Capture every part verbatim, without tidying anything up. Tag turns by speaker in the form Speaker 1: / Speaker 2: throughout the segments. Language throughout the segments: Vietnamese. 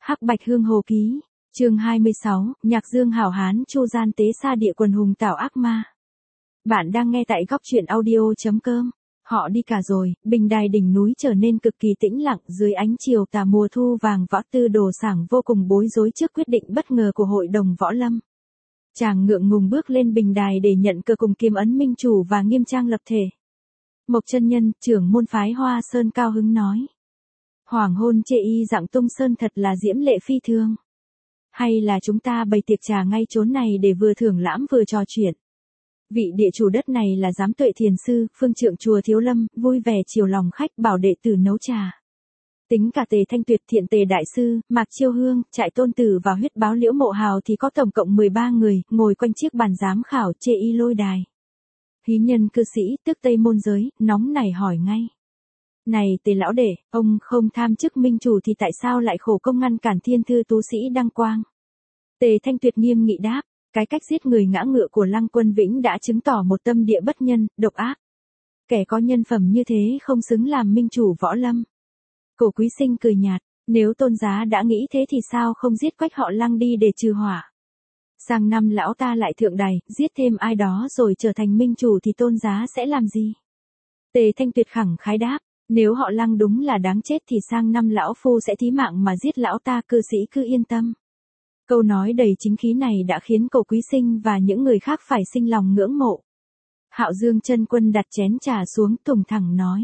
Speaker 1: Hắc Bạch Hương Hồ Ký, chương hai mươi sáu, Nhạc Dương Hảo Hán Chu Gian Tế Sa Địa Quần Hùng Tảo Ác Ma. Bạn đang nghe tại góc truyện audio.com. Họ đi cả rồi, bình đài đỉnh núi trở nên cực kỳ tĩnh lặng dưới ánh chiều tà mùa thu vàng. Võ Tư Đồ Sảng vô cùng bối rối trước quyết định bất ngờ của hội đồng võ lâm. Chàng ngượng ngùng bước lên bình đài để nhận cờ cùng kiếm ấn minh chủ và nghiêm trang lập thể. Mộc chân nhân, trưởng môn phái Hoa Sơn cao hứng nói. Hoàng hôn chê y dạng tung sơn thật là diễm lệ phi thường. Hay là chúng ta bày tiệc trà ngay chốn này để vừa thưởng lãm vừa trò chuyện. Vị địa chủ đất này là Giám Tuệ Thiền Sư, phương trượng chùa Thiếu Lâm, vui vẻ chiều lòng khách bảo đệ tử nấu trà. Tính cả Tề Thanh Tuyệt, Thiện Tề Đại Sư, Mạc Chiêu Hương, Trại Tôn Tử và huyết báo Liễu Mộ Hào thì có tổng cộng mười ba người, ngồi quanh chiếc bàn giám khảo chê y lôi đài. Hí nhân cư sĩ, tức Tây Môn Giới, nóng nảy hỏi ngay. Này Tề lão đệ, ông không tham chức minh chủ thì tại sao lại khổ công ngăn cản thiên thư tú sĩ đăng quang? Tề Thanh Tuyệt nghiêm nghị đáp, cái cách giết người ngã ngựa của Lăng Quân Vĩnh đã chứng tỏ một tâm địa bất nhân, độc ác. Kẻ có nhân phẩm như thế không xứng làm minh chủ võ lâm. Cổ Quý Sinh cười nhạt, nếu tôn giá đã nghĩ thế thì sao không giết quách họ Lăng đi để trừ hỏa? Sang năm lão ta lại thượng đài, giết thêm ai đó rồi trở thành minh chủ thì tôn giá sẽ làm gì? Tề Thanh Tuyệt khẳng khái đáp, nếu họ Lăng đúng là đáng chết thì sang năm lão phu sẽ thí mạng mà giết lão ta, cư sĩ cứ yên tâm. Câu nói đầy chính khí này đã khiến Cổ Quý Sinh và những người khác phải sinh lòng ngưỡng mộ. Hạo Dương chân quân đặt chén trà xuống, tùng thẳng nói.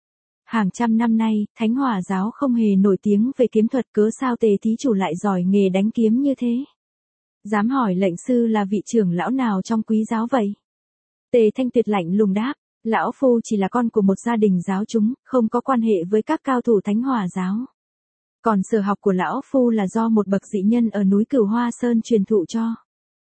Speaker 1: Hàng trăm năm nay, Thánh Hỏa giáo không hề nổi tiếng về kiếm thuật, cớ sao Tề thí chủ lại giỏi nghề đánh kiếm như thế? Dám hỏi lệnh sư là vị trưởng lão nào trong quý giáo vậy? Tề Thanh Tuyệt lạnh lùng đáp, lão phu chỉ là con của một gia đình giáo chúng, không có quan hệ với các cao thủ Thánh Hỏa giáo. Còn sở học của lão phu là do một bậc dị nhân ở núi Cửu Hoa Sơn truyền thụ cho.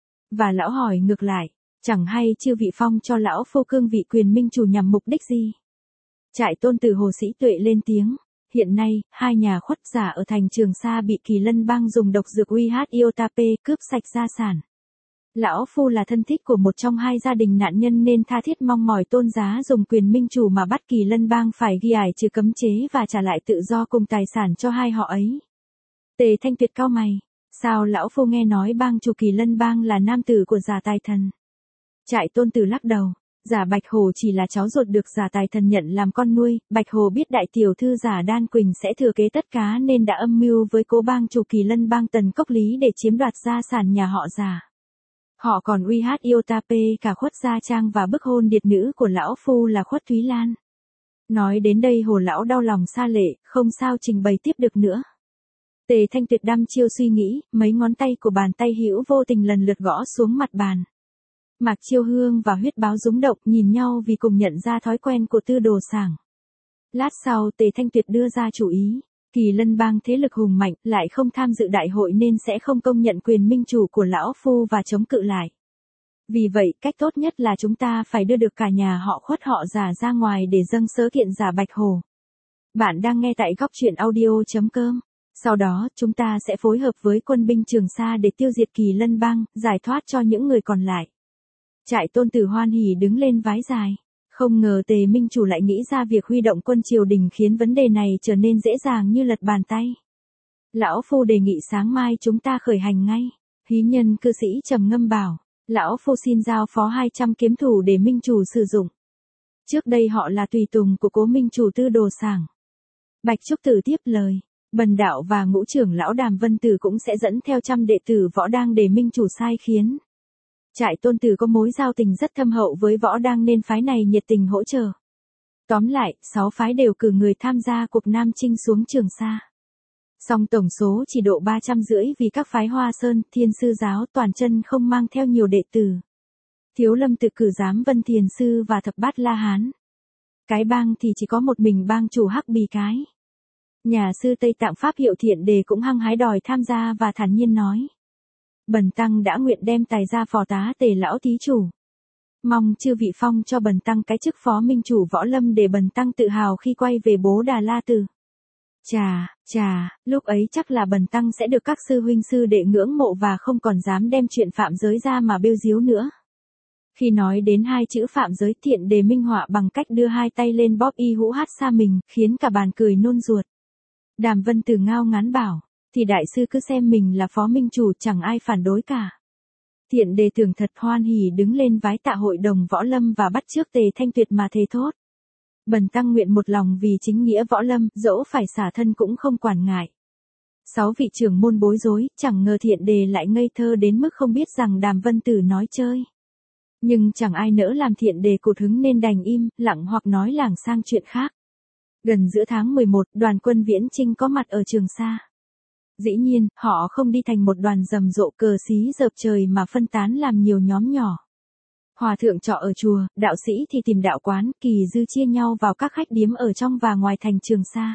Speaker 1: Và lão hỏi ngược lại, chẳng hay chư vị phong cho lão phu cương vị quyền minh chủ nhằm mục đích gì? Trại Tôn Tử Hồ Sĩ Tuệ lên tiếng, hiện nay, hai nhà khuất giả ở thành Trường Sa bị Kỳ Lân bang dùng độc dược uy hát Iotape cướp sạch gia sản. Lão phu là thân thích của một trong hai gia đình nạn nhân nên tha thiết mong mỏi tôn giá dùng quyền minh chủ mà bắt Kỳ Lân bang phải ghi ải trừ cấm chế và trả lại tự do cùng tài sản cho hai họ ấy. Tề Thanh Tuyệt cau mày, sao lão phu nghe nói bang chủ Kỳ Lân bang là nam tử của Giả Tài Thần? Trại Tôn Tử lắc đầu, Giả Bạch Hồ chỉ là cháu ruột được Giả Tài Thần nhận làm con nuôi. Bạch Hồ biết đại tiểu thư Giả Đan Quỳnh sẽ thừa kế tất cả nên đã âm mưu với cố bang chủ Kỳ Lân bang Tần Cốc Lý để chiếm đoạt gia sản nhà họ Giả. Họ còn uy hát Iotape cả Khuất Gia Trang và bức hôn điệt nữ của lão phu là Khuất Thúy Lan. Nói đến đây Hồ lão đau lòng sa lệ, không sao trình bày tiếp được nữa. Tề Thanh Tuyệt đăm chiêu suy nghĩ, mấy ngón tay của bàn tay hữu vô tình lần lượt gõ xuống mặt bàn. Mạc Chiêu Hương và huyết báo rúng động nhìn nhau vì cùng nhận ra thói quen của Tư Đồ Sảng. Lát sau Tề Thanh Tuyệt đưa ra chủ ý. Kỳ Lân bang thế lực hùng mạnh, lại không tham dự đại hội nên sẽ không công nhận quyền minh chủ của lão phu và chống cự lại. Vì vậy, cách tốt nhất là chúng ta phải đưa được cả nhà họ Khuất họ Giả ra ngoài để dâng sớ kiện Giả Bạch Hồ. Bạn đang nghe tại góc truyện audio.com. Sau đó, chúng ta sẽ phối hợp với quân binh Trường Sa để tiêu diệt Kỳ Lân bang, giải thoát cho những người còn lại. Trại Tôn Tử hoan hỉ đứng lên vái dài. Không ngờ Tề minh chủ lại nghĩ ra việc huy động quân triều đình khiến vấn đề này trở nên dễ dàng như lật bàn tay. Lão phu đề nghị sáng mai chúng ta khởi hành ngay. Hí nhân cư sĩ trầm ngâm bảo, lão phu xin giao phó hai trăm kiếm thủ để minh chủ sử dụng. Trước đây họ là tùy tùng của cố minh chủ Tư Đồ Sảng. Bạch Trúc Tử tiếp lời, Bần đạo và ngũ trưởng lão Đàm Vân Tử cũng sẽ dẫn theo trăm đệ tử võ đang để minh chủ sai khiến. Trại Tôn Tử có mối giao tình rất thâm hậu với võ đang nên phái này nhiệt tình hỗ trợ. Tóm lại, sáu phái đều cử người tham gia cuộc Nam Chinh xuống Trường Sa. Song tổng số chỉ độ ba trăm rưỡi vì các phái Hoa Sơn, Thiên Sư giáo toàn chân không mang theo nhiều đệ tử. Thiếu Lâm tự cử Giám Vân Thiền Sư và Thập Bát La Hán. Cái bang thì chỉ có một mình bang chủ Hắc Bì Cái. Nhà sư Tây Tạng Pháp Hiệu Thiện Đề cũng hăng hái đòi tham gia và thản nhiên nói. Bần tăng đã nguyện đem tài ra phò tá Tề lão thí chủ. Mong chư vị phong cho bần tăng cái chức phó minh chủ võ lâm để bần tăng tự hào khi quay về Bố Đà La Tử. Chà, chà, lúc ấy chắc là bần tăng sẽ được các sư huynh sư đệ ngưỡng mộ và không còn dám đem chuyện phạm giới ra mà bêu diếu nữa. Khi nói đến hai chữ phạm giới, Thiện Đề minh họa bằng cách đưa hai tay lên bóp y hũ hát xa mình, khiến cả bàn cười nôn ruột. Đàm Vân Tử ngao ngán bảo, thì đại sư cứ xem mình là phó minh chủ, chẳng ai phản đối cả. Thiện Đề tưởng thật hoan hỉ đứng lên vái tạ hội đồng võ lâm và bắt chước Tề Thanh Tuyệt mà thề thốt. Bần tăng nguyện một lòng vì chính nghĩa võ lâm, dẫu phải xả thân cũng không quản ngại. Sáu vị trưởng môn bối rối, chẳng ngờ Thiện Đề lại ngây thơ đến mức không biết rằng Đàm Vân Tử nói chơi. Nhưng chẳng ai nỡ làm Thiện Đề cụt hứng nên đành im, lặng hoặc nói lảng sang chuyện khác. Gần giữa tháng mười một, đoàn quân Viễn Chinh có mặt ở Trường Sa. Dĩ nhiên, họ không đi thành một đoàn rầm rộ cờ xí dợp trời mà phân tán làm nhiều nhóm nhỏ. Hòa thượng trọ ở chùa, đạo sĩ thì tìm đạo quán, kỳ dư chia nhau vào các khách điếm ở trong và ngoài thành Trường Sa.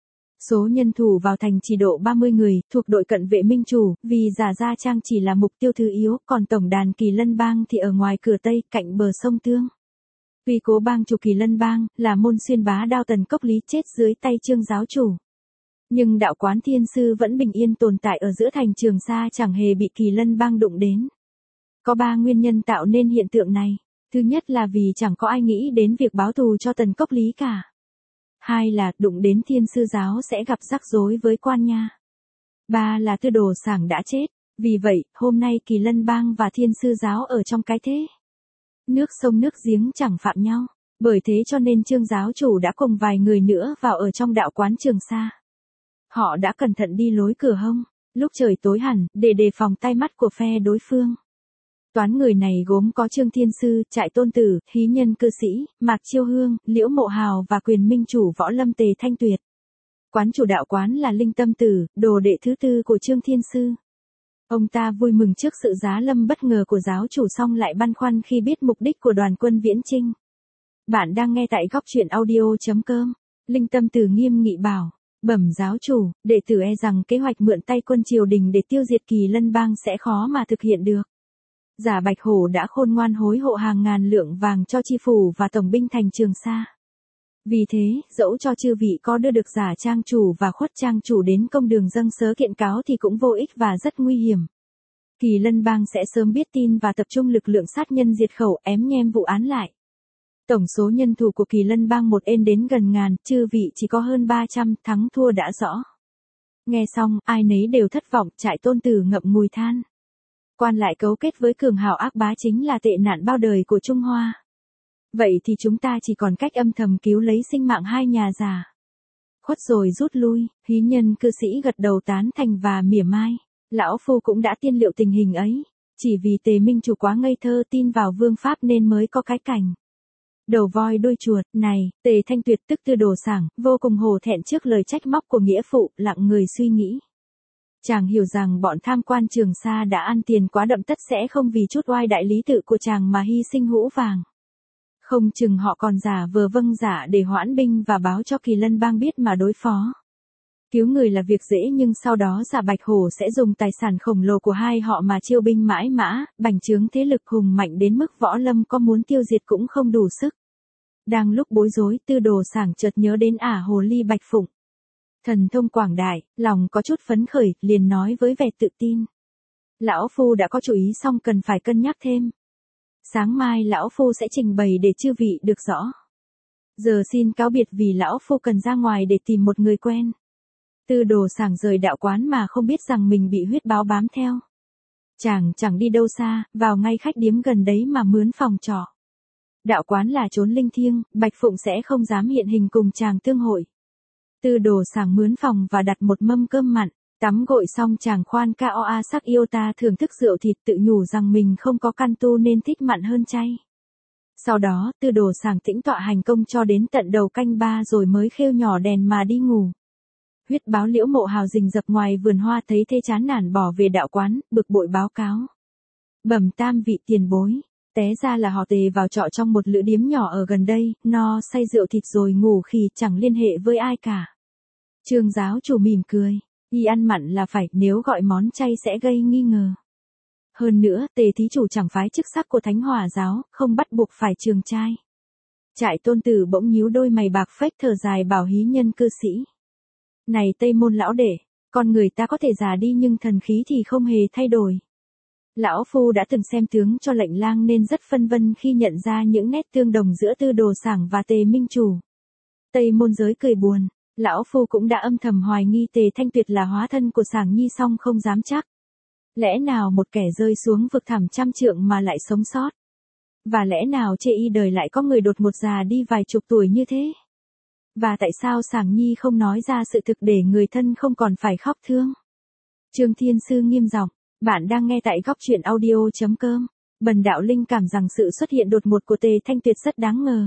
Speaker 1: Số nhân thủ vào thành chỉ độ ba mươi người, thuộc đội cận vệ minh chủ, vì Giả Gia Trang chỉ là mục tiêu thứ yếu, còn tổng đàn Kỳ Lân Bang thì ở ngoài cửa Tây, cạnh bờ sông Tương. Tuy cố bang chủ Kỳ Lân Bang, là môn xuyên bá đao Tần Cốc Lý chết dưới tay Trương giáo chủ. Nhưng đạo quán Thiên Sư vẫn bình yên tồn tại ở giữa thành Trường Sa, chẳng hề bị Kỳ Lân Bang đụng đến. Có ba nguyên nhân tạo nên hiện tượng này. Thứ nhất là vì chẳng có ai nghĩ đến việc báo thù cho Tần Cốc Lý cả. Hai là đụng đến Thiên Sư giáo sẽ gặp rắc rối với quan nha. Ba là Tư Đồ Sảng đã chết. Vì vậy, hôm nay Kỳ Lân Bang và Thiên Sư giáo ở trong cái thế. Nước sông nước giếng chẳng phạm nhau. Bởi thế cho nên Trương giáo chủ đã cùng vài người nữa vào ở trong đạo quán Trường Sa. Họ đã cẩn thận đi lối cửa hông, lúc trời tối hẳn, để đề phòng tai mắt của phe đối phương. Toán người này gốm có Trương Thiên Sư, Trại Tôn Tử, Hí Nhân Cư Sĩ, Mạc Chiêu Hương, Liễu Mộ Hào và quyền minh chủ võ lâm Tề Thanh Tuyệt. Quán chủ đạo quán là Linh Tâm Tử, đồ đệ thứ tư của Trương Thiên Sư. Ông ta vui mừng trước sự giá lâm bất ngờ của giáo chủ, song lại băn khoăn khi biết mục đích của đoàn quân Viễn Chinh. Bạn đang nghe tại góc truyện audio chấm com. Linh Tâm Tử nghiêm nghị bảo. Bẩm giáo chủ, đệ tử e rằng kế hoạch mượn tay quân triều đình để tiêu diệt Kỳ Lân Bang sẽ khó mà thực hiện được. Giả Bạch Hổ đã khôn ngoan hối hộ hàng ngàn lượng vàng cho chi phủ và tổng binh thành Trường Sa. Vì thế, dẫu cho chư vị có đưa được Giả trang chủ và Khuất trang chủ đến công đường dâng sớ kiện cáo thì cũng vô ích và rất nguy hiểm. Kỳ Lân Bang sẽ sớm biết tin và tập trung lực lượng sát nhân diệt khẩu, ém nhem vụ án lại. Tổng số nhân thủ của Kỳ Lân Bang một ên đến gần ngàn, chư vị chỉ có hơn ba trăm, thắng thua đã rõ. Nghe xong, ai nấy đều thất vọng, Trại Tôn Tử ngậm ngùi than. Quan lại cấu kết với cường hào ác bá chính là tệ nạn bao đời của Trung Hoa. Vậy thì chúng ta chỉ còn cách âm thầm cứu lấy sinh mạng hai nhà già. Khuất rồi rút lui, Hí Nhân Cư Sĩ gật đầu tán thành và mỉa mai. Lão Phu cũng đã tiên liệu tình hình ấy, chỉ vì Tề Minh chủ quá ngây thơ tin vào vương pháp nên mới có cái cảnh. Đầu voi đuôi chuột, này, Tề Thanh Tuyệt tức Tư Đồ Sảng, vô cùng hổ thẹn trước lời trách móc của nghĩa phụ, lặng người suy nghĩ. Chàng hiểu rằng bọn tham quan Trường Sa đã ăn tiền quá đậm, tất sẽ không vì chút oai đại lý tự của chàng mà hy sinh hũ vàng. Không chừng họ còn giả vờ vâng giả để hoãn binh và báo cho Kỳ Lân Bang biết mà đối phó. Cứu người là việc dễ nhưng sau đó Giả Bạch Hổ sẽ dùng tài sản khổng lồ của hai họ mà chiêu binh mãi mã, bành trướng thế lực hùng mạnh đến mức võ lâm có muốn tiêu diệt cũng không đủ sức. Đang lúc bối rối, Tư Đồ Sảng chợt nhớ đến ả hồ ly Bạch Phụng. Thần thông quảng đại, lòng có chút phấn khởi, liền nói với vẻ tự tin. Lão Phu đã có chủ ý xong, cần phải cân nhắc thêm. Sáng mai Lão Phu sẽ trình bày để chư vị được rõ. Giờ xin cáo biệt vì Lão Phu cần ra ngoài để tìm một người quen. Tư Đồ Sảng rời đạo quán mà không biết rằng mình bị huyết báo bám theo. Chàng chẳng đi đâu xa, vào ngay khách điếm gần đấy mà mướn phòng trọ. Đạo quán là chốn linh thiêng, Bạch Phụng sẽ không dám hiện hình cùng chàng tương hội. Tư Đồ Sảng mướn phòng và đặt một mâm cơm mặn, tắm gội xong chàng khoan ca o a sắc yêu ta thưởng thức rượu thịt, tự nhủ rằng mình không có căn tu nên thích mặn hơn chay. Sau đó, Tư Đồ Sảng tĩnh tọa hành công cho đến tận đầu canh ba rồi mới khêu nhỏ đèn mà đi ngủ. Huyết báo Liễu Mộ Hào rình rập ngoài vườn hoa thấy thế chán nản bỏ về đạo quán, bực bội báo cáo. Bẩm tam vị tiền bối, té ra là họ Tề vào trọ trong một lữ điếm nhỏ ở gần đây, no say rượu thịt rồi ngủ khì, chẳng liên hệ với ai cả. Trương giáo chủ mỉm cười, y ăn mặn là phải, nếu gọi món chay sẽ gây nghi ngờ. Hơn nữa, Tề thí chủ chẳng phái chức sắc của Thánh Hỏa giáo, không bắt buộc phải trường trai. Trại Tôn Tử bỗng nhíu đôi mày bạc phách thở dài bảo Hí Nhân Cư Sĩ. Này Tây Môn lão đệ, con người ta có thể già đi nhưng thần khí thì không hề thay đổi. Lão Phu đã từng xem tướng cho lệnh lang nên rất phân vân khi nhận ra những nét tương đồng giữa Tư Đồ Sảng và Tề Minh Chủ. Tây Môn giới cười buồn, Lão Phu cũng đã âm thầm hoài nghi Tề Thanh Tuyệt là hóa thân của Sảng Nhi song không dám chắc. Lẽ nào một kẻ rơi xuống vực thẳm trăm trượng mà lại sống sót? Và lẽ nào chê y đời lại có người đột ngột già đi vài chục tuổi như thế? Và tại sao Sảng Nhi không nói ra sự thực để người thân không còn phải khóc thương? Trương Thiên Sư nghiêm giọng, bạn đang nghe tại góc truyện audio chấm com. Bần đạo linh cảm rằng sự xuất hiện đột ngột của Tề Thanh Tuyệt rất đáng ngờ.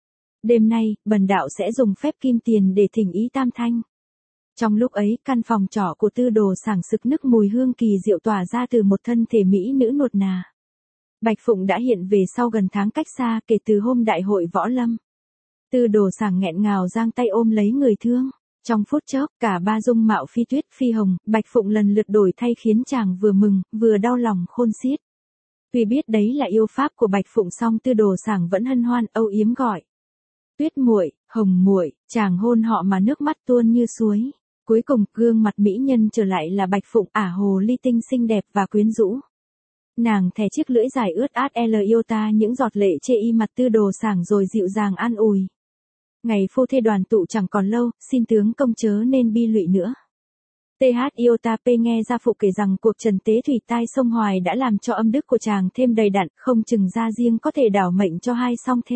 Speaker 1: Đêm nay, bần đạo sẽ dùng phép kim tiền để thỉnh ý tam thanh. Trong lúc ấy, căn phòng trọ của Tư Đồ Sảng sực nức mùi hương kỳ diệu tỏa ra từ một thân thể mỹ nữ nuột nà. Bạch Phụng đã hiện về sau gần tháng cách xa kể từ hôm đại hội võ lâm. Tư Đồ Sảng nghẹn ngào giang tay ôm lấy người thương. Trong phút chốc, cả ba dung mạo phi tuyết phi hồng, Bạch Phụng lần lượt đổi thay khiến chàng vừa mừng, vừa đau lòng khôn xiết. Tuy biết đấy là yêu pháp của Bạch Phụng song Tư Đồ Sảng vẫn hân hoan âu yếm gọi. Tuyết muội, hồng muội, chàng hôn họ mà nước mắt tuôn như suối. Cuối cùng, gương mặt mỹ nhân trở lại là Bạch Phụng ả hồ ly tinh xinh đẹp và quyến rũ. Nàng thè chiếc lưỡi dài ướt át L yêu ta những giọt lệ chê y mặt Tư Đồ Sảng rồi dịu dàng an ủi. Ngày phu thê đoàn tụ chẳng còn lâu, xin tướng công chớ nên bi lụy nữa. tê hát Iota P nghe gia phụ kể rằng cuộc trần tế thủy tai sông Hoài đã làm cho âm đức của chàng thêm đầy đặn, không chừng gia riêng có thể đảo mệnh cho hai song thê.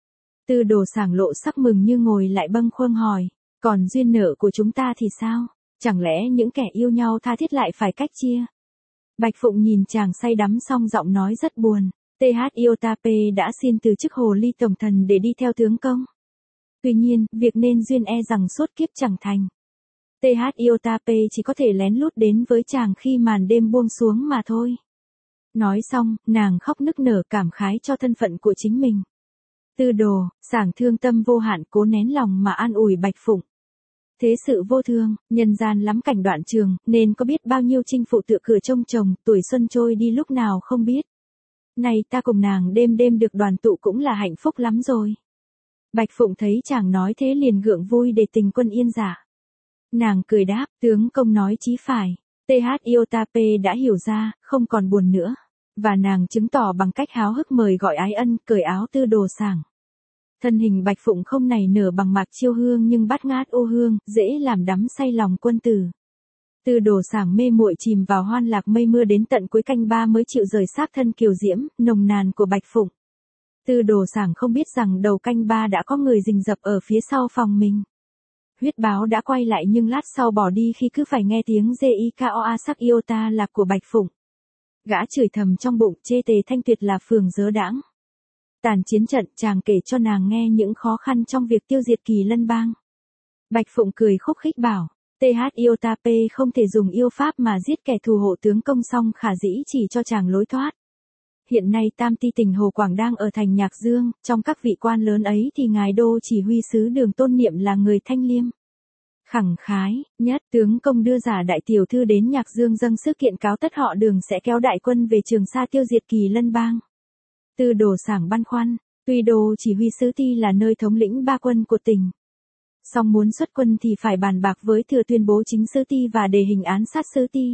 Speaker 1: Tư Đồ Sảng lộ sắc mừng như ngồi lại bâng khuâng hỏi, còn duyên nợ của chúng ta thì sao? Chẳng lẽ những kẻ yêu nhau tha thiết lại phải cách chia? Bạch Phụng nhìn chàng say đắm xong giọng nói rất buồn, tê hát Iota P đã xin từ chức hồ ly tổng thần để đi theo tướng công. Tuy nhiên, việc nên duyên e rằng suốt kiếp chẳng thành. tê hát Iota P chỉ có thể lén lút đến với chàng khi màn đêm buông xuống mà thôi. Nói xong, nàng khóc nức nở cảm khái cho thân phận của chính mình. Tư Đồ Sảng thương tâm vô hạn cố nén lòng mà an ủi Bạch Phụng. Thế sự vô thường, nhân gian lắm cảnh đoạn trường, nên có biết bao nhiêu chinh phụ tựa cửa trông chồng, tuổi xuân trôi đi lúc nào không biết. Này ta cùng nàng đêm đêm được đoàn tụ cũng là hạnh phúc lắm rồi. Bạch Phụng thấy chàng nói thế liền gượng vui để tình quân yên giả. Nàng cười đáp, tướng công nói chí phải. tê hát Iota P đã hiểu ra, không còn buồn nữa. Và nàng chứng tỏ bằng cách háo hức mời gọi ái ân, cởi áo Tư Đồ Sảng. Thân hình Bạch Phụng không nảy nở bằng mạc chiêu hương nhưng bát ngát ô hương, dễ làm đắm say lòng quân tử. Tư Đồ Sảng mê muội chìm vào hoan lạc mây mưa đến tận cuối canh ba mới chịu rời xác thân kiều diễm, nồng nàn của Bạch Phụng. Tư Đồ Sảng không biết rằng đầu canh ba đã có người rình rập ở phía sau phòng mình. Huyết báo đã quay lại nhưng lát sau bỏ đi khi cứ phải nghe tiếng Zikoa sắc Iota lạc của Bạch Phụng. Gã chửi thầm trong bụng chê Tề Thanh Tuyệt là phường dớ đãng. Tàn chiến trận chàng kể cho nàng nghe những khó khăn trong việc tiêu diệt Kỳ Lân Bang. Bạch Phụng cười khúc khích bảo, tê hát Iota P không thể dùng yêu pháp mà giết kẻ thù hộ tướng công xong khả dĩ chỉ cho chàng lối thoát. Hiện nay Tam Ti Tỉnh Hồ Quảng đang ở thành Nhạc Dương, trong các vị quan lớn ấy thì ngài đô chỉ huy sứ Đường Tôn Niệm là người thanh liêm. Khẳng khái, nhất tướng công đưa giả đại tiểu thư đến Nhạc Dương dâng sức kiện cáo tất họ Đường sẽ kéo đại quân về Trường Sa tiêu diệt Kỳ Lân Bang. Tư Đồ Sảng băn khoăn, tuy đô chỉ huy sứ Ti là nơi thống lĩnh ba quân của tỉnh. Song muốn xuất quân thì phải bàn bạc với thừa tuyên bố chính sứ Ti và đề hình án sát sứ Ti.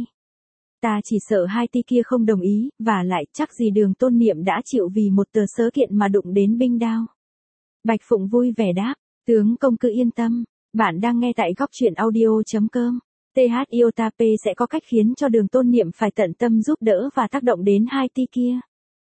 Speaker 1: Ta chỉ sợ hai Ti kia không đồng ý, và lại chắc gì Đường Tôn Niệm đã chịu vì một tờ sớ kiện mà đụng đến binh đao. Bạch Phụng vui vẻ đáp, tướng công cứ yên tâm, bạn đang nghe tại góc truyện audio chấm com. tê hát Iota P sẽ có cách khiến cho Đường Tôn Niệm phải tận tâm giúp đỡ và tác động đến hai Ti kia.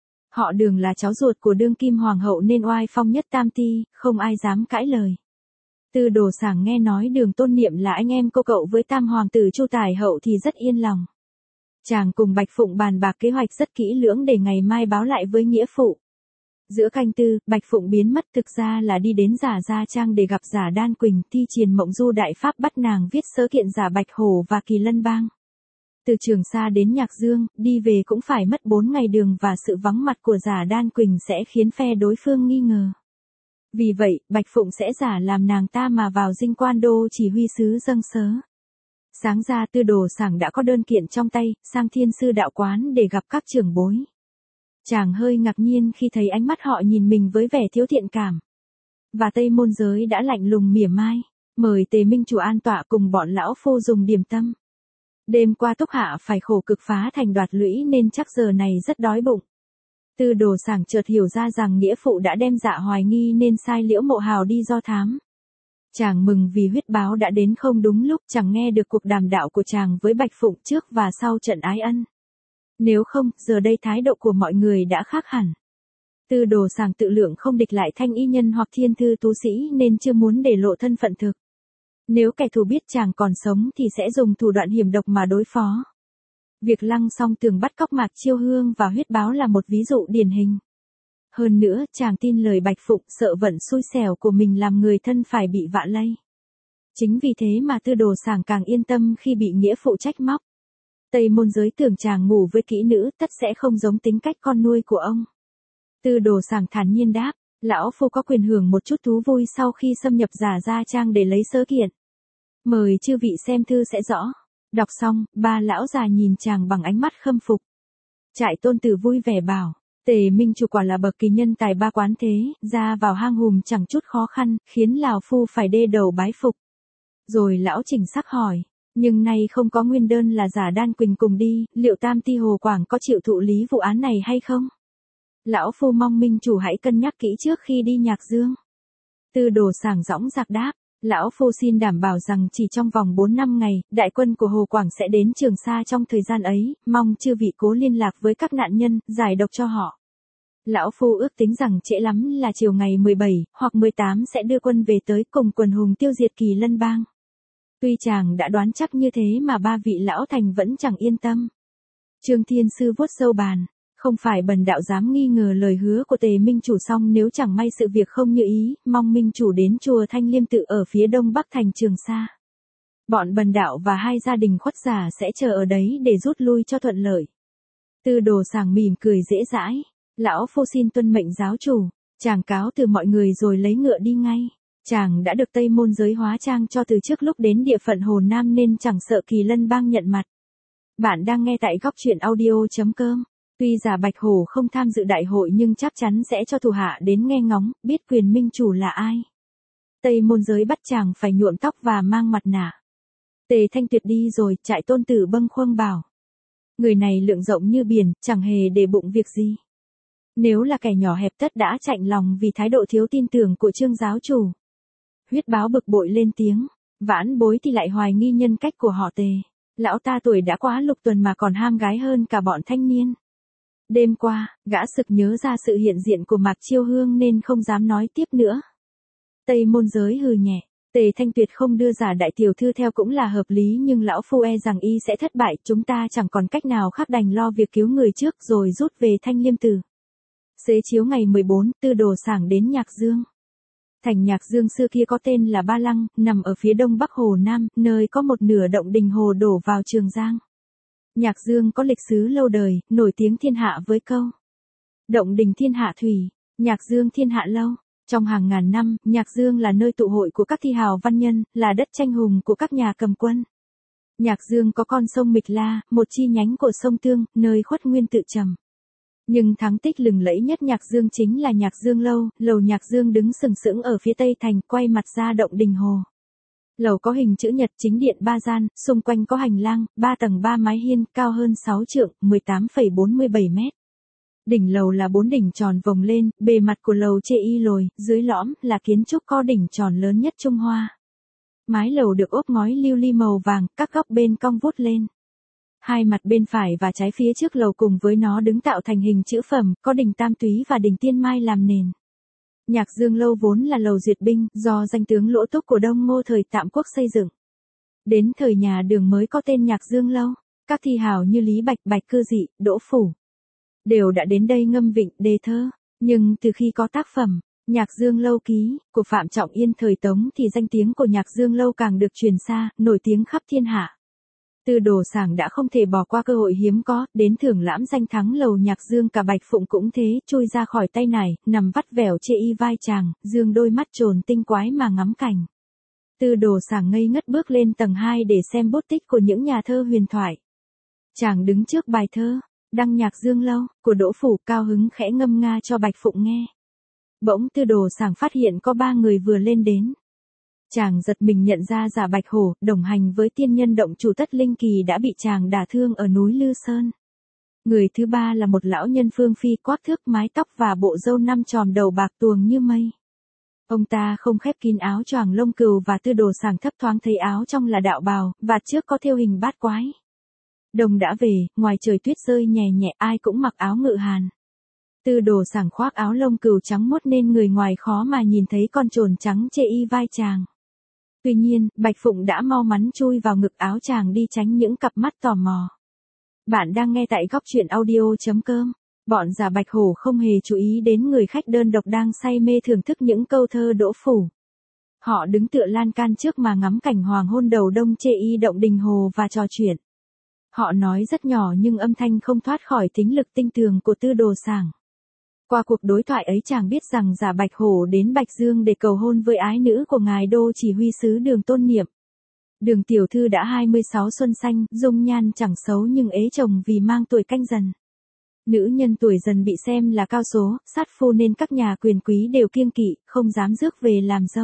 Speaker 1: Họ Đường là cháu ruột của đương kim hoàng hậu nên oai phong nhất Tam Ti, không ai dám cãi lời. Tư Đồ Sảng nghe nói Đường Tôn Niệm là anh em cô cậu với Tam hoàng tử Chu Tài Hậu thì rất yên lòng. Chàng cùng Bạch Phụng bàn bạc kế hoạch rất kỹ lưỡng để ngày mai báo lại với nghĩa phụ. Giữa canh tư, Bạch Phụng biến mất thực ra là đi đến Giả Gia Trang để gặp Giả Đan Quỳnh, thi triển mộng du đại pháp bắt nàng viết sớ kiện Giả Bạch Hổ và Kỳ Lân Bang. Từ Trường Sa đến Nhạc Dương, đi về cũng phải mất bốn ngày đường và sự vắng mặt của Giả Đan Quỳnh sẽ khiến phe đối phương nghi ngờ. Vì vậy, Bạch Phụng sẽ giả làm nàng ta mà vào dinh quan đô chỉ huy sứ dâng sớ. Sáng ra Tư Đồ Sảng đã có đơn kiện trong tay, sang Thiên Sư đạo quán để gặp các trưởng bối. Chàng hơi ngạc nhiên khi thấy ánh mắt họ nhìn mình với vẻ thiếu thiện cảm. Và Tây Môn Giới đã lạnh lùng mỉa mai, mời Tề Minh Chủ an tọa cùng bọn lão phu dùng điểm tâm. Đêm qua Túc Hạ phải khổ cực phá thành đoạt lũy nên chắc giờ này rất đói bụng. Tư Đồ Sảng chợt hiểu ra rằng nghĩa phụ đã đem Dạ Hoài nghi nên sai Liễu Mộ Hào đi do thám. Chàng mừng vì huyết báo đã đến không đúng lúc, chẳng nghe được cuộc đàm đạo của chàng với Bạch Phụng trước và sau trận ái ân. Nếu không, giờ đây thái độ của mọi người đã khác hẳn. Tư Đồ Sàng tự lượng không địch lại Thanh Y Nhân hoặc Thiên Thư Tú Sĩ nên chưa muốn để lộ thân phận thực. Nếu kẻ thù biết chàng còn sống thì sẽ dùng thủ đoạn hiểm độc mà đối phó. Việc Lăng Song Tường bắt cóc Mạc Chiêu Hương và huyết báo là một ví dụ điển hình. Hơn nữa, chàng tin lời Bạch Phụng, sợ vận xui xẻo của mình làm người thân phải bị vạ lây. Chính vì thế mà Tư Đồ Sàng càng yên tâm khi bị nghĩa phụ trách móc. Tây Môn Giới tưởng chàng ngủ với kỹ nữ tất sẽ không giống tính cách con nuôi của ông. Tư Đồ Sàng thản nhiên đáp, lão phu có quyền hưởng một chút thú vui sau khi xâm nhập giả gia trang để lấy sớ kiện. Mời chư vị xem thư sẽ rõ. Đọc xong, ba lão già nhìn chàng bằng ánh mắt khâm phục. Trại Tôn Tử vui vẻ bảo, Tề Minh Chủ quả là bậc kỳ nhân tài ba quán thế, ra vào hang hùm chẳng chút khó khăn, khiến lão phu phải đê đầu bái phục. Rồi lão chỉnh sắc hỏi, nhưng nay không có nguyên đơn là giả Đan Quỳnh cùng đi, liệu Tam Ti Hồ Quảng có chịu thụ lý vụ án này hay không? Lão phu mong Minh Chủ hãy cân nhắc kỹ trước khi đi Nhạc Dương. Tư Đồ Sàng dõng dạc đáp, lão phu xin đảm bảo rằng chỉ trong vòng bốn năm ngày, đại quân của Hồ Quảng sẽ đến Trường Sa trong thời gian ấy, mong chư vị cố liên lạc với các nạn nhân, giải độc cho họ. Lão phu ước tính rằng trễ lắm là chiều ngày mười bảy hoặc mười tám sẽ đưa quân về tới cùng quần hùng tiêu diệt Kỳ Lân Bang. Tuy chàng đã đoán chắc như thế mà ba vị lão thành vẫn chẳng yên tâm. Trương Thiên Sư vuốt râu bàn, không phải bần đạo dám nghi ngờ lời hứa của Tề Minh Chủ, song nếu chẳng may sự việc không như ý, mong Minh Chủ đến chùa Thanh Liêm Tự ở phía đông bắc thành Trường Sa. Bọn bần đạo và hai gia đình khuất giả sẽ chờ ở đấy để rút lui cho thuận lợi. Tư Đồ Sàng mỉm cười dễ dãi, lão phu xin tuân mệnh giáo chủ. Chàng cáo từ mọi người rồi lấy ngựa đi ngay. Chàng đã được Tây Môn Giới hóa trang cho từ trước lúc đến địa phận Hồ Nam nên chẳng sợ Kỳ Lân Bang nhận mặt. Bạn đang nghe tại góc truyện audio chấm com. Tuy giả Bạch Hổ không tham dự đại hội nhưng chắc chắn sẽ cho thủ hạ đến nghe ngóng, biết quyền minh chủ là ai. Tây Môn Giới bắt chàng phải nhuộm tóc và mang mặt nạ. Tề Thanh Tuyệt đi rồi, Trại Tôn Tử bâng khuâng bảo. Người này lượng rộng như biển, chẳng hề để bụng việc gì. Nếu là kẻ nhỏ hẹp tất đã chạnh lòng vì thái độ thiếu tin tưởng của Trương giáo chủ. Huyết báo bực bội lên tiếng, vãn bối thì lại hoài nghi nhân cách của họ Tề. Lão ta tuổi đã quá lục tuần mà còn ham gái hơn cả bọn thanh niên. Đêm qua, gã sực nhớ ra sự hiện diện của Mạc Chiêu Hương nên không dám nói tiếp nữa. Tây Môn Giới hừ nhẹ, Tề Thanh Tuyệt không đưa giả đại tiểu thư theo cũng là hợp lý nhưng lão phu e rằng y sẽ thất bại, chúng ta chẳng còn cách nào khác đành lo việc cứu người trước rồi rút về Thanh Liêm Tử. Xế chiếu ngày mười bốn, Tư Đồ Sàng đến Nhạc Dương. Thành Nhạc Dương xưa kia có tên là Ba Lăng, nằm ở phía đông bắc Hồ Nam, nơi có một nửa động đình hồ đổ vào Trường Giang. Nhạc Dương có lịch sử lâu đời, nổi tiếng thiên hạ với câu động đình thiên hạ thủy, Nhạc Dương thiên hạ lâu. Trong hàng ngàn năm, Nhạc Dương là nơi tụ hội của các thi hào văn nhân, là đất tranh hùng của các nhà cầm quân. Nhạc Dương có con sông Mịch La, một chi nhánh của sông Tương, nơi khuất nguyên tự trầm. Nhưng thắng tích lừng lẫy nhất Nhạc Dương chính là Nhạc Dương lâu, lầu Nhạc Dương đứng sừng sững ở phía tây thành, quay mặt ra động đình hồ. Lầu có hình chữ nhật, chính điện ba gian, xung quanh có hành lang, ba tầng ba mái hiên, cao hơn sáu trượng, mười tám phẩy bốn mươi bảy mét. Đỉnh lầu là bốn đỉnh tròn vồng lên, bề mặt của lầu chê y lồi, dưới lõm là kiến trúc co đỉnh tròn lớn nhất Trung Hoa. Mái lầu được ốp ngói lưu ly màu vàng, các góc bên cong vút lên. Hai mặt bên phải và trái phía trước lầu cùng với nó đứng tạo thành hình chữ phẩm, có đỉnh Tam Túy và đỉnh Tiên Mai làm nền. Nhạc Dương lâu vốn là lầu duyệt binh, do danh tướng Lỗ Túc của Đông Ngô thời Tạm Quốc xây dựng. Đến thời nhà Đường mới có tên Nhạc Dương lâu, các thi hào như Lý Bạch, Bạch Cư Dị, Đỗ Phủ đều đã đến đây ngâm vịnh, đề thơ. Nhưng từ khi có tác phẩm Nhạc Dương lâu ký của Phạm Trọng Yên thời Tống thì danh tiếng của Nhạc Dương lâu càng được truyền xa, nổi tiếng khắp thiên hạ. Tư Đồ Sàng đã không thể bỏ qua cơ hội hiếm có, đến thưởng lãm danh thắng lầu Nhạc Dương. Cả Bạch Phụng cũng thế, chui ra khỏi tay nải, nằm vắt vẻo chê y vai chàng, dương đôi mắt trồn tinh quái mà ngắm cảnh. Tư Đồ Sàng ngây ngất bước lên tầng hai để xem bút tích của những nhà thơ huyền thoại. Chàng đứng trước bài thơ Đăng Nhạc Dương lâu của Đỗ Phủ, cao hứng khẽ ngâm nga cho Bạch Phụng nghe. Bỗng Tư Đồ Sàng phát hiện có ba người vừa lên đến. Chàng giật mình nhận ra giả Bạch Hổ, đồng hành với tiên nhân động chủ Tất Linh Kỳ đã bị chàng đả thương ở núi Lư Sơn. Người thứ ba là một lão nhân phương phi, quát thước, mái tóc và bộ râu năm chòm, đầu bạc tuồng như mây. Ông ta không khép kín áo choàng lông cừu và Tư Đồ Sảng thấp thoáng thấy áo trong là đạo bào, vạt trước có thêu hình bát quái. Đồng đã về, ngoài trời tuyết rơi nhẹ nhẹ, ai cũng mặc áo ngự hàn. Tư Đồ Sảng khoác áo lông cừu trắng muốt nên người ngoài khó mà nhìn thấy con trồn trắng chê y vai chàng. Tuy nhiên, Bạch Phụng đã mau mắn chui vào ngực áo chàng đi tránh những cặp mắt tò mò. Bạn đang nghe tại góc truyện audio chấm com. Bọn già Bạch Hổ không hề chú ý đến người khách đơn độc đang say mê thưởng thức những câu thơ đỗ phủ. Họ đứng tựa lan can trước mà ngắm cảnh hoàng hôn đầu đông chê y động đình hồ và trò chuyện. Họ nói rất nhỏ nhưng âm thanh không thoát khỏi tính lực tinh tường của Tư Đồ Sảng. Qua cuộc đối thoại ấy chàng biết rằng già Bạch Hổ đến Bạch Dương để cầu hôn với ái nữ của ngài đô chỉ huy sứ Đường Tôn Niệm. Đường tiểu thư đã hai mươi sáu xuân xanh, dung nhan chẳng xấu nhưng ế chồng vì mang tuổi canh dần. Nữ nhân tuổi dần bị xem là cao số, sát phu nên các nhà quyền quý đều kiêng kỵ, không dám rước về làm dâu.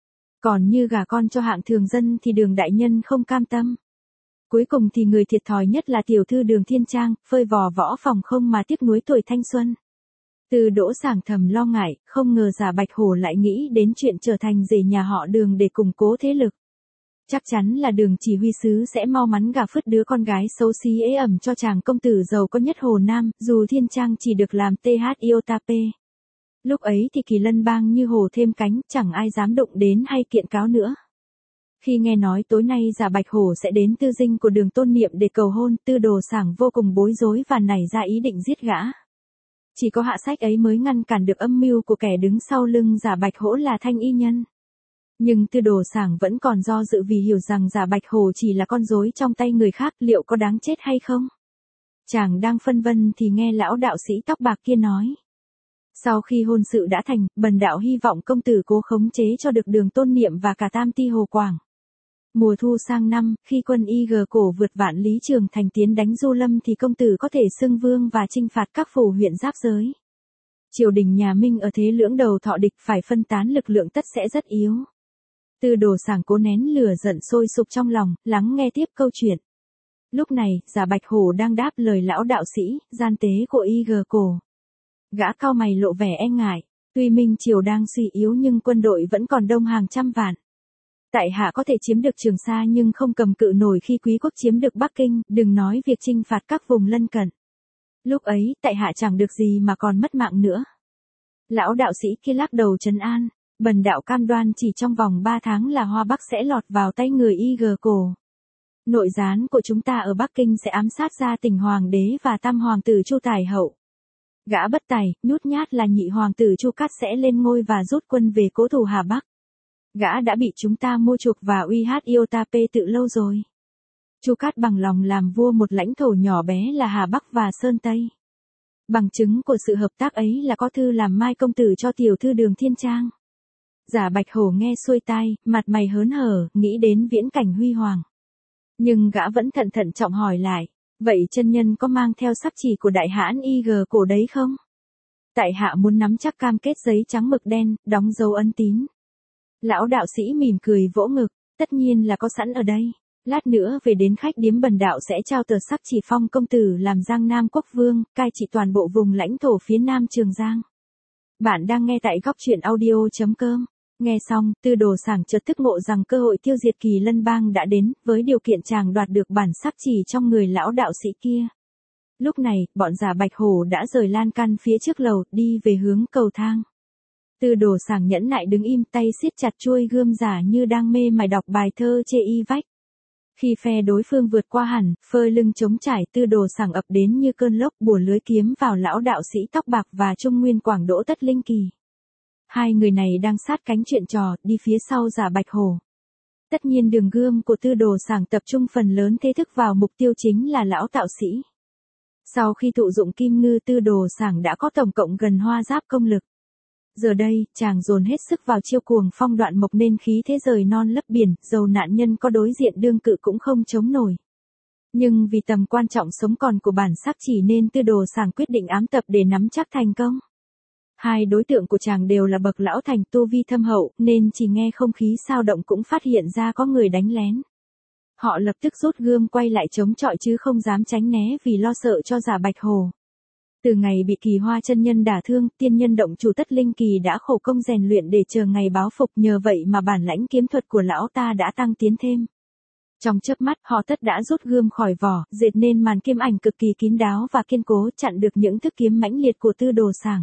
Speaker 1: Còn như gả con cho hạng thường dân thì Đường đại nhân không cam tâm. Cuối cùng thì người thiệt thòi nhất là tiểu thư Đường Thiên Trang, phơi vò võ phòng không mà tiếc nuối tuổi thanh xuân. Từ Đỗ Sảng thầm lo ngại, không ngờ già Bạch Hổ lại nghĩ đến chuyện trở thành rể nhà họ Đường để củng cố thế lực. Chắc chắn là Đường chỉ huy sứ sẽ mau mắn gả phứt đứa con gái xấu xí ế ẩm cho chàng công tử giàu có nhất Hồ Nam, dù Thiên Trang chỉ được làm tê hát Iotap. Lúc ấy thì Kỳ Lân bang như hổ thêm cánh, chẳng ai dám đụng đến hay kiện cáo nữa. Khi nghe nói tối nay già Bạch Hổ sẽ đến tư dinh của Đường Tôn Niệm để cầu hôn, Tư Đồ Sảng vô cùng bối rối và nảy ra ý định giết gã. Chỉ có hạ sách ấy mới ngăn cản được âm mưu của kẻ đứng sau lưng già Bạch Hổ là Thanh Y Nhân. Nhưng Tư Đồ Sảng vẫn còn do dự vì hiểu rằng già Bạch Hổ chỉ là con rối trong tay người khác, liệu có đáng chết hay không? Chàng đang phân vân thì nghe lão đạo sĩ tóc bạc kia nói. Sau khi hôn sự đã thành, bần đạo hy vọng công tử cố khống chế cho được Đường Tôn Niệm và cả Tam Ti Hồ Quảng. Mùa thu sang năm, khi quân Y G cổ vượt vạn lý trường thành tiến đánh Du Lâm thì công tử có thể xưng vương và chinh phạt các phủ huyện giáp giới. Triều đình nhà Minh ở thế lưỡng đầu thọ địch, phải phân tán lực lượng tất sẽ rất yếu. Tư Đồ Sảng cố nén lửa giận sôi sục trong lòng, lắng nghe tiếp câu chuyện. Lúc này, già Bạch Hổ đang đáp lời lão đạo sĩ, gian tế của Y G cổ. Gã cau mày lộ vẻ e ngại, tuy Minh triều đang suy yếu nhưng quân đội vẫn còn đông hàng trăm vạn. Tại hạ có thể chiếm được Trường Sa nhưng không cầm cự nổi khi quý quốc chiếm được Bắc Kinh, đừng nói việc chinh phạt các vùng lân cận. Lúc ấy, tại hạ chẳng được gì mà còn mất mạng nữa. Lão đạo sĩ kia lắc đầu trấn an, bần đạo cam đoan chỉ trong vòng ba tháng là Hoa Bắc sẽ lọt vào tay người Y G cổ. Nội gián của chúng ta ở Bắc Kinh sẽ ám sát ra tỉnh Hoàng đế và Tam Hoàng tử Chu Tài Hậu. Gã bất tài, nhút nhát là nhị hoàng tử Chu Cát sẽ lên ngôi và rút quân về cố thủ Hà Bắc. Gã đã bị chúng ta mua chuộc và uy hát Iotap tự lâu rồi. Chu Cát bằng lòng làm vua một lãnh thổ nhỏ bé là Hà Bắc và Sơn Tây. Bằng chứng của sự hợp tác ấy là có thư làm mai công tử cho tiểu thư Đường Thiên Trang. Giả Bạch Hổ nghe xuôi tai, mặt mày hớn hở, nghĩ đến viễn cảnh huy hoàng. Nhưng gã vẫn thận thận trọng hỏi lại, vậy chân nhân có mang theo sắc chỉ của đại hãn Y G cổ đấy không? Tại hạ muốn nắm chắc cam kết giấy trắng mực đen, đóng dấu ấn tín. Lão đạo sĩ mỉm cười vỗ ngực, tất nhiên là có sẵn ở đây. Lát nữa về đến khách điếm bần đạo sẽ trao tờ sắc chỉ phong công tử làm Giang Nam quốc vương, cai trị toàn bộ vùng lãnh thổ phía Nam Trường Giang. Bạn đang nghe tại góc truyện audio chấm com. Nghe xong, Tư Đồ Sảng chợt thức ngộ rằng cơ hội tiêu diệt Kỳ Lân bang đã đến, với điều kiện chàng đoạt được bản sắc chỉ trong người lão đạo sĩ kia. Lúc này, bọn già Bạch Hổ đã rời lan can phía trước lầu, đi về hướng cầu thang. Tư Đồ Sảng nhẫn nại đứng im, tay siết chặt chuôi gươm giả như đang mê mải đọc bài thơ chê y vách. Khi phe đối phương vượt qua hẳn, phơi lưng trống trải, Tư Đồ Sảng ập đến như cơn lốc bủa lưới kiếm vào lão đạo sĩ tóc bạc và Trung Nguyên Quảng Đỗ Tất Linh Kỳ. Hai người này đang sát cánh chuyện trò, đi phía sau già Bạch Hổ. Tất nhiên đường gươm của Tư Đồ Sảng tập trung phần lớn thế thức vào mục tiêu chính là lão đạo sĩ. Sau khi thụ dụng kim ngư, Tư Đồ Sảng đã có tổng cộng gần hoa giáp công lực. Giờ đây, chàng dồn hết sức vào chiêu cuồng phong đoạn mộc nên khí thế rời non lấp biển, dầu nạn nhân có đối diện đương cự cũng không chống nổi. Nhưng vì tầm quan trọng sống còn của bản sắc chỉ nên Tư Đồ Sảng quyết định ám tập để nắm chắc thành công. Hai đối tượng của chàng đều là bậc lão thành tu vi thâm hậu, nên chỉ nghe không khí sao động cũng phát hiện ra có người đánh lén. Họ lập tức rút gươm quay lại chống chọi chứ không dám tránh né vì lo sợ cho già Bạch Hổ. Từ ngày bị Kỳ Hoa chân nhân đả thương, tiên nhân động chủ Tất Linh Kỳ đã khổ công rèn luyện để chờ ngày báo phục, nhờ vậy mà bản lãnh kiếm thuật của lão ta đã tăng tiến thêm. Trong chớp mắt, họ Tất đã rút gươm khỏi vỏ, dệt nên màn kiếm ảnh cực kỳ kín đáo và kiên cố, chặn được những thức kiếm mãnh liệt của Tư Đồ Sảng.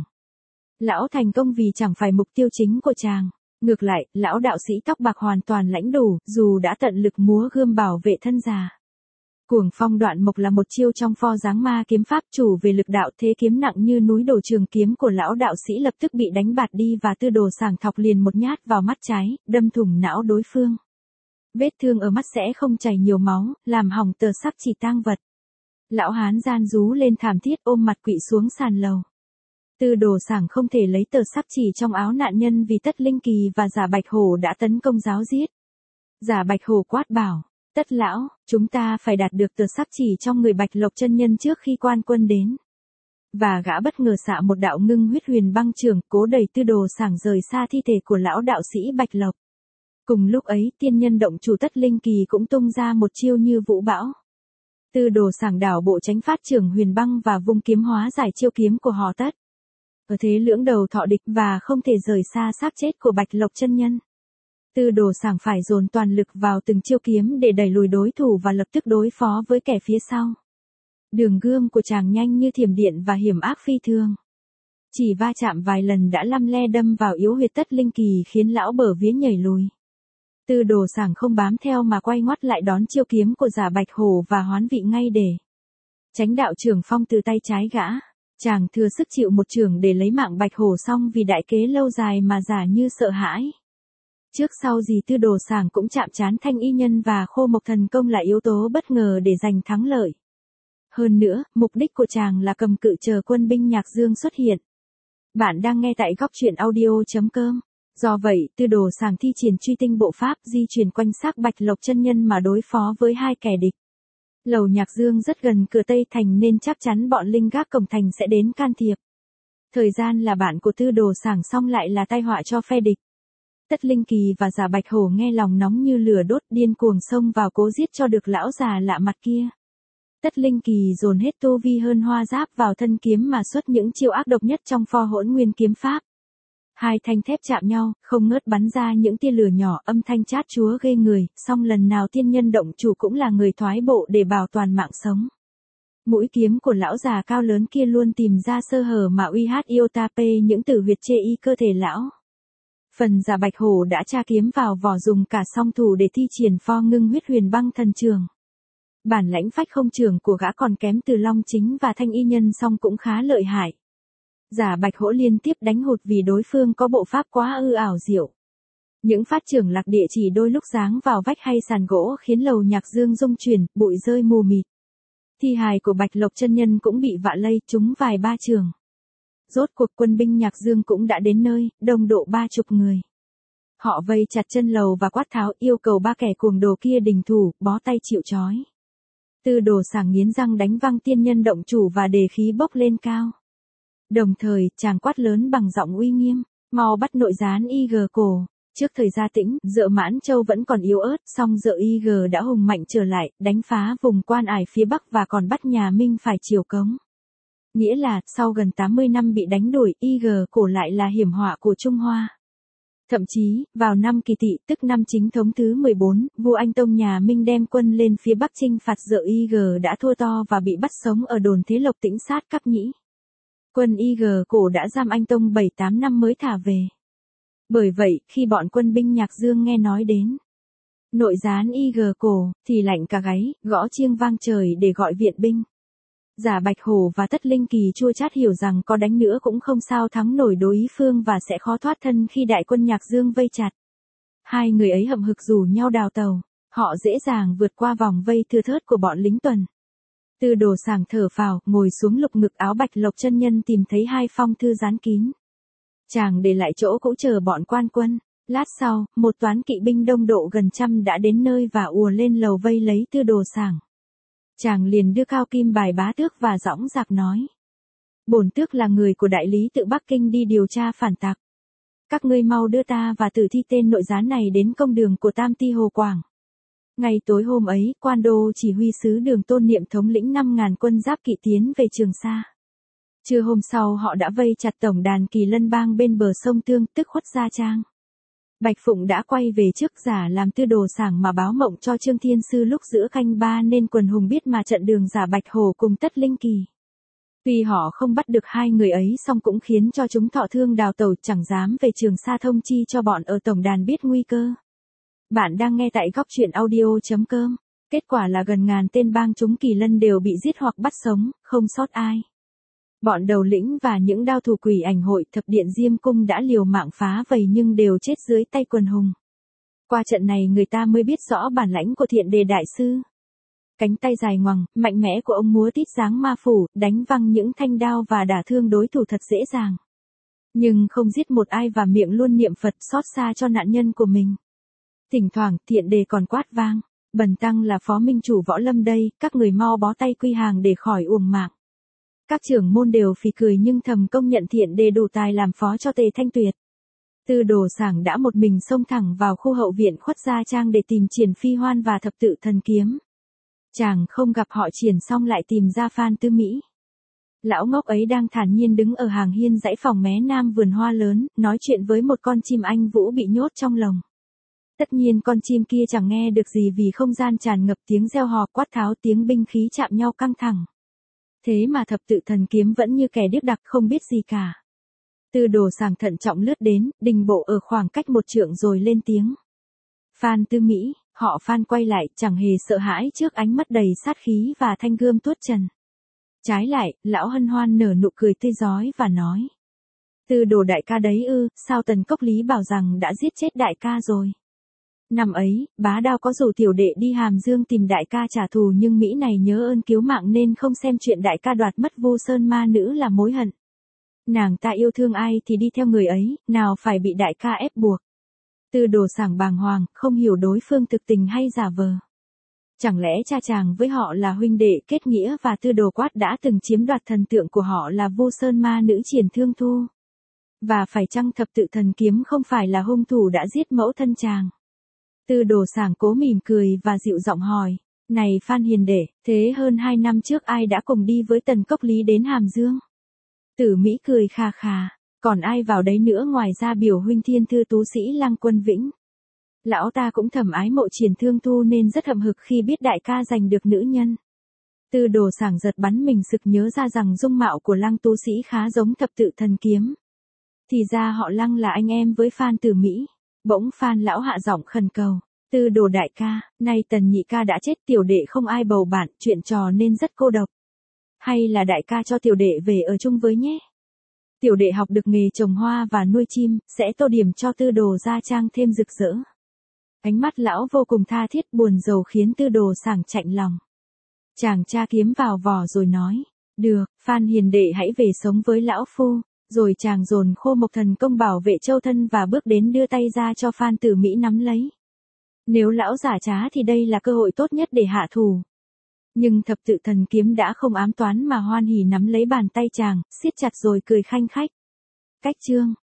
Speaker 1: Lão thành công vì chẳng phải mục tiêu chính của chàng. Ngược lại, lão đạo sĩ tóc bạc hoàn toàn lãnh đủ, dù đã tận lực múa gươm bảo vệ thân già. Cuồng phong đoạn mộc là một chiêu trong pho dáng ma kiếm pháp, chủ về lực đạo, thế kiếm nặng như núi đổ, trường kiếm của lão đạo sĩ lập tức bị đánh bạt đi và Tư Đồ Sảng thọc liền một nhát vào mắt trái, đâm thủng não đối phương. Vết thương ở mắt sẽ không chảy nhiều máu, làm hỏng tờ sắc chỉ tang vật. Lão hán gian rú lên thảm thiết, ôm mặt quỵ xuống sàn lầu. Tư Đồ Sảng không thể lấy tờ sắc chỉ trong áo nạn nhân vì Tất Linh Kỳ và Giả Bạch Hổ đã tấn công giáo giết. Giả Bạch Hổ quát bảo, Tất lão, chúng ta phải đạt được tờ sắc chỉ trong người Bạch Lộc chân nhân trước khi quan quân đến. Và gã bất ngờ xạ một đạo ngưng huyết huyền băng trường, cố đẩy Tư Đồ Sảng rời xa thi thể của lão đạo sĩ Bạch Lộc. Cùng lúc ấy, tiên nhân động chủ Tất Linh Kỳ cũng tung ra một chiêu như vũ bão. Tư Đồ Sảng đảo bộ tránh phát trường huyền băng và vung kiếm hóa giải chiêu kiếm của họ Tất. Ở thế lưỡng đầu thọ địch và không thể rời xa xác chết của Bạch Lộc chân nhân. Tư Đồ Sảng phải dồn toàn lực vào từng chiêu kiếm để đẩy lùi đối thủ và lập tức đối phó với kẻ phía sau. Đường gươm của chàng nhanh như thiểm điện và hiểm ác phi thường. Chỉ va chạm vài lần đã lăm le đâm vào yếu huyệt Tất Linh Kỳ khiến lão bở vía nhảy lùi. Tư Đồ Sảng không bám theo mà quay ngoắt lại đón chiêu kiếm của Giả Bạch Hổ và hoán vị ngay để tránh đạo trường phong từ tay trái gã. Chàng thừa sức chịu một trường để lấy mạng Bạch Hổ, xong vì đại kế lâu dài mà giả như sợ hãi. Trước sau gì Tư Đồ Sảng cũng chạm trán Thanh Y Nhân và Khô Mộc Thần Công là yếu tố bất ngờ để giành thắng lợi. Hơn nữa, mục đích của chàng là cầm cự chờ quân binh Nhạc Dương xuất hiện. Bạn đang nghe tại góc truyện audio chấm com. Do vậy, Tư Đồ Sảng thi triển truy tinh bộ pháp, di chuyển quanh xác Bạch Lộc chân nhân mà đối phó với hai kẻ địch. Lầu Nhạc Dương rất gần cửa Tây Thành nên chắc chắn bọn linh gác cổng thành sẽ đến can thiệp. Thời gian là bạn của Tư Đồ Sảng xong lại là tai họa cho phe địch. Tất Linh Kỳ và Giả Bạch Hổ nghe lòng nóng như lửa đốt, điên cuồng xông vào cố giết cho được lão già lạ mặt kia. Tất Linh Kỳ dồn hết tu vi hơn hoa giáp vào thân kiếm mà xuất những chiêu ác độc nhất trong pho hỗn nguyên kiếm pháp. Hai thanh thép chạm nhau, không ngớt bắn ra những tia lửa nhỏ, âm thanh chát chúa ghê người, song lần nào tiên nhân động chủ cũng là người thoái bộ để bảo toàn mạng sống. Mũi kiếm của lão già cao lớn kia luôn tìm ra sơ hở mà uy hát Iotape những tử huyệt chê y cơ thể lão. Phần Giả Bạch Hổ đã tra kiếm vào vỏ, dùng cả song thủ để thi triển pho ngưng huyết huyền băng thần trường. Bản lãnh phách không trường của gã còn kém Từ Long Chính và Thanh Y Nhân, song cũng khá lợi hại. Giả Bạch Hổ liên tiếp đánh hụt vì đối phương có bộ pháp quá ư ảo diệu. Những phát trưởng lạc địa chỉ đôi lúc giáng vào vách hay sàn gỗ khiến lầu Nhạc Dương rung chuyển, bụi rơi mù mịt. Thi hài của Bạch Lộc chân nhân cũng bị vạ lây, trúng vài ba trường. Rốt cuộc quân binh Nhạc Dương cũng đã đến nơi, đông độ ba chục người. Họ vây chặt chân lầu và quát tháo, yêu cầu ba kẻ cuồng đồ kia đình thủ, bó tay chịu trói. Tư Đồ Sảng nghiến răng đánh văng tiên nhân động chủ và đề khí bốc lên cao. Đồng thời, chàng quát lớn bằng giọng uy nghiêm, mau bắt nội gián i giê cổ. Trước thời gia tĩnh, Dợ Mãn Châu vẫn còn yếu ớt, song Dợ i giê đã hùng mạnh trở lại, đánh phá vùng Quan Ải phía Bắc và còn bắt nhà Minh phải chiều cống. Nghĩa là, sau gần tám mươi năm bị đánh đuổi, i giê cổ lại là hiểm họa của Trung Hoa. Thậm chí, vào năm Kỳ Tỵ, tức năm Chính Thống thứ mười bốn, vua Anh Tông nhà Minh đem quân lên phía Bắc chinh phạt, Dợ i giê đã thua to và bị bắt sống ở đồn Thế Lộc Tĩnh sát Cáp Nhĩ. Quân i giê cổ đã giam Anh Tông bảy tám năm mới thả về. Bởi vậy, khi bọn quân binh Nhạc Dương nghe nói đến nội gián i giê cổ, thì lạnh cả gáy, gõ chiêng vang trời để gọi viện binh. Giả Bạch Hổ và Tất Linh Kỳ chua chát hiểu rằng có đánh nữa cũng không sao thắng nổi đối phương và sẽ khó thoát thân khi đại quân Nhạc Dương vây chặt. Hai người ấy hậm hực rủ nhau đào tàu, họ dễ dàng vượt qua vòng vây thưa thớt của bọn lính tuần. Tư Đồ Sảng thở phào, ngồi xuống lục ngực áo Bạch Lộc chân nhân, tìm thấy hai phong thư dán kín. Chàng để lại chỗ cũ chờ bọn quan quân. Lát sau, một toán kỵ binh đông độ gần trăm đã đến nơi và ùa lên lầu vây lấy Tư Đồ Sảng. Chàng liền đưa cao kim bài bá tước và dõng dạc nói: bổn tước là người của đại lý tự Bắc Kinh đi điều tra phản tặc. Các ngươi mau đưa ta và tử thi tên nội gián này đến công đường của Tam Ti Hồ Quảng. Ngày tối hôm ấy, Quan Đô chỉ huy sứ Đường Tôn Niệm thống lĩnh năm ngàn quân giáp kỵ tiến về Trường Sa. Trưa hôm sau họ đã vây chặt tổng đàn Kỳ Lân bang bên bờ sông Tương, tức Khuất Gia Trang. Bạch Phụng đã quay về trước giả làm Tư Đồ Sảng mà báo mộng cho Trương Thiên Sư lúc giữa canh ba nên quần hùng biết mà trận đường giả Bạch Hổ cùng Tất Linh Kỳ. Tuy họ không bắt được hai người ấy song cũng khiến cho chúng thọ thương đào tẩu, chẳng dám về Trường Sa thông chi cho bọn ở tổng đàn biết nguy cơ. Bạn đang nghe tại góc truyện audio chấm com. Kết quả là gần ngàn tên bang chúng Kỳ Lân đều bị giết hoặc bắt sống, không sót ai. Bọn đầu lĩnh và những đao thủ Quỷ Ảnh hội Thập Điện Diêm Cung đã liều mạng phá vây nhưng đều chết dưới tay quần hùng. Qua trận này người ta mới biết rõ bản lãnh của Thiện Đề đại sư. Cánh tay dài ngoằng, mạnh mẽ của ông múa tít dáng ma phủ, đánh văng những thanh đao và đả thương đối thủ thật dễ dàng. Nhưng không giết một ai và miệng luôn niệm Phật xót xa cho nạn nhân của mình. Thỉnh thoảng Thiện Đề còn quát vang, bần tăng là phó minh chủ võ lâm đây, các người mau bó tay quy hàng để khỏi uổng mạng. Các trưởng môn đều phì cười nhưng thầm công nhận Thiện Đề đủ tài làm phó cho Tề Thanh Tuyệt. Tư Đồ Sảng đã một mình xông thẳng vào khu hậu viện Khuất Gia Trang để tìm Triển Phi Hoan và thập tự thần kiếm. Chàng không gặp họ Triển xong lại tìm ra Phan Tư Mỹ. Lão ngốc ấy đang thản nhiên đứng ở hàng hiên dãy phòng mé nam vườn hoa lớn, nói chuyện với một con chim anh vũ bị nhốt trong lồng. Tất nhiên con chim kia chẳng nghe được gì vì không gian tràn ngập tiếng reo hò quát tháo, tiếng binh khí chạm nhau căng thẳng. Thế mà thập tự thần kiếm vẫn như kẻ điếc đặc không biết gì cả. Tư Đồ Sảng thận trọng lướt đến, đình bộ ở khoảng cách một trượng rồi lên tiếng. Phan Tư Mỹ, họ Phan quay lại, chẳng hề sợ hãi trước ánh mắt đầy sát khí và thanh gươm tuốt trần. Trái lại, lão hân hoan nở nụ cười tươi rói và nói. Tư Đồ đại ca đấy ư, sao Tần Cốc Lý bảo rằng đã giết chết đại ca rồi. Năm ấy, bá đao có rủ tiểu đệ đi Hàm Dương tìm đại ca trả thù nhưng Mỹ này nhớ ơn cứu mạng nên không xem chuyện đại ca đoạt mất Vu Sơn ma nữ là mối hận. Nàng ta yêu thương ai thì đi theo người ấy, nào phải bị đại ca ép buộc. Tư Đồ Sảng bàng hoàng, không hiểu đối phương thực tình hay giả vờ. Chẳng lẽ cha chàng với họ là huynh đệ kết nghĩa và Tư Đồ Quát đã từng chiếm đoạt thần tượng của họ là Vu Sơn ma nữ Triển Thương Thu? Và phải chăng thập tự thần kiếm không phải là hung thủ đã giết mẫu thân chàng? Tư Đồ Sảng cố mỉm cười và dịu giọng hỏi, này Phan hiền đệ, thế hơn hai năm trước ai đã cùng đi với Tần Cốc Lý đến Hàm Dương? Tử Mỹ cười khà khà, còn ai vào đấy nữa ngoài ra biểu huynh thiên thư tú sĩ Lăng Quân Vĩnh. Lão ta cũng thầm ái mộ Triển Thương Thu nên rất hậm hực khi biết đại ca giành được nữ nhân. Tư Đồ Sảng giật bắn mình sực nhớ ra rằng dung mạo của Lăng tú sĩ khá giống thập tự thần kiếm. Thì ra họ Lăng là anh em với Phan Tử Mỹ. Bỗng Phan lão hạ giọng khẩn cầu, Tư Đồ đại ca, nay Tần nhị ca đã chết, tiểu đệ không ai bầu bạn, chuyện trò nên rất cô độc. Hay là đại ca cho tiểu đệ về ở chung với nhé. Tiểu đệ học được nghề trồng hoa và nuôi chim, sẽ tô điểm cho Tư Đồ Gia Trang thêm rực rỡ. Ánh mắt lão vô cùng tha thiết buồn rầu khiến Tư Đồ Sảng chạnh lòng. Chàng tra kiếm vào vỏ rồi nói, được, Phan hiền đệ hãy về sống với lão phu. Rồi chàng dồn khô mộc thần công bảo vệ châu thân và bước đến đưa tay ra cho Phan Tử Mỹ nắm lấy. Nếu lão giả trá thì đây là cơ hội tốt nhất để hạ thù. Nhưng thập tự thần kiếm đã không ám toán mà hoan hỉ nắm lấy bàn tay chàng, siết chặt rồi cười khanh khách. Cách chương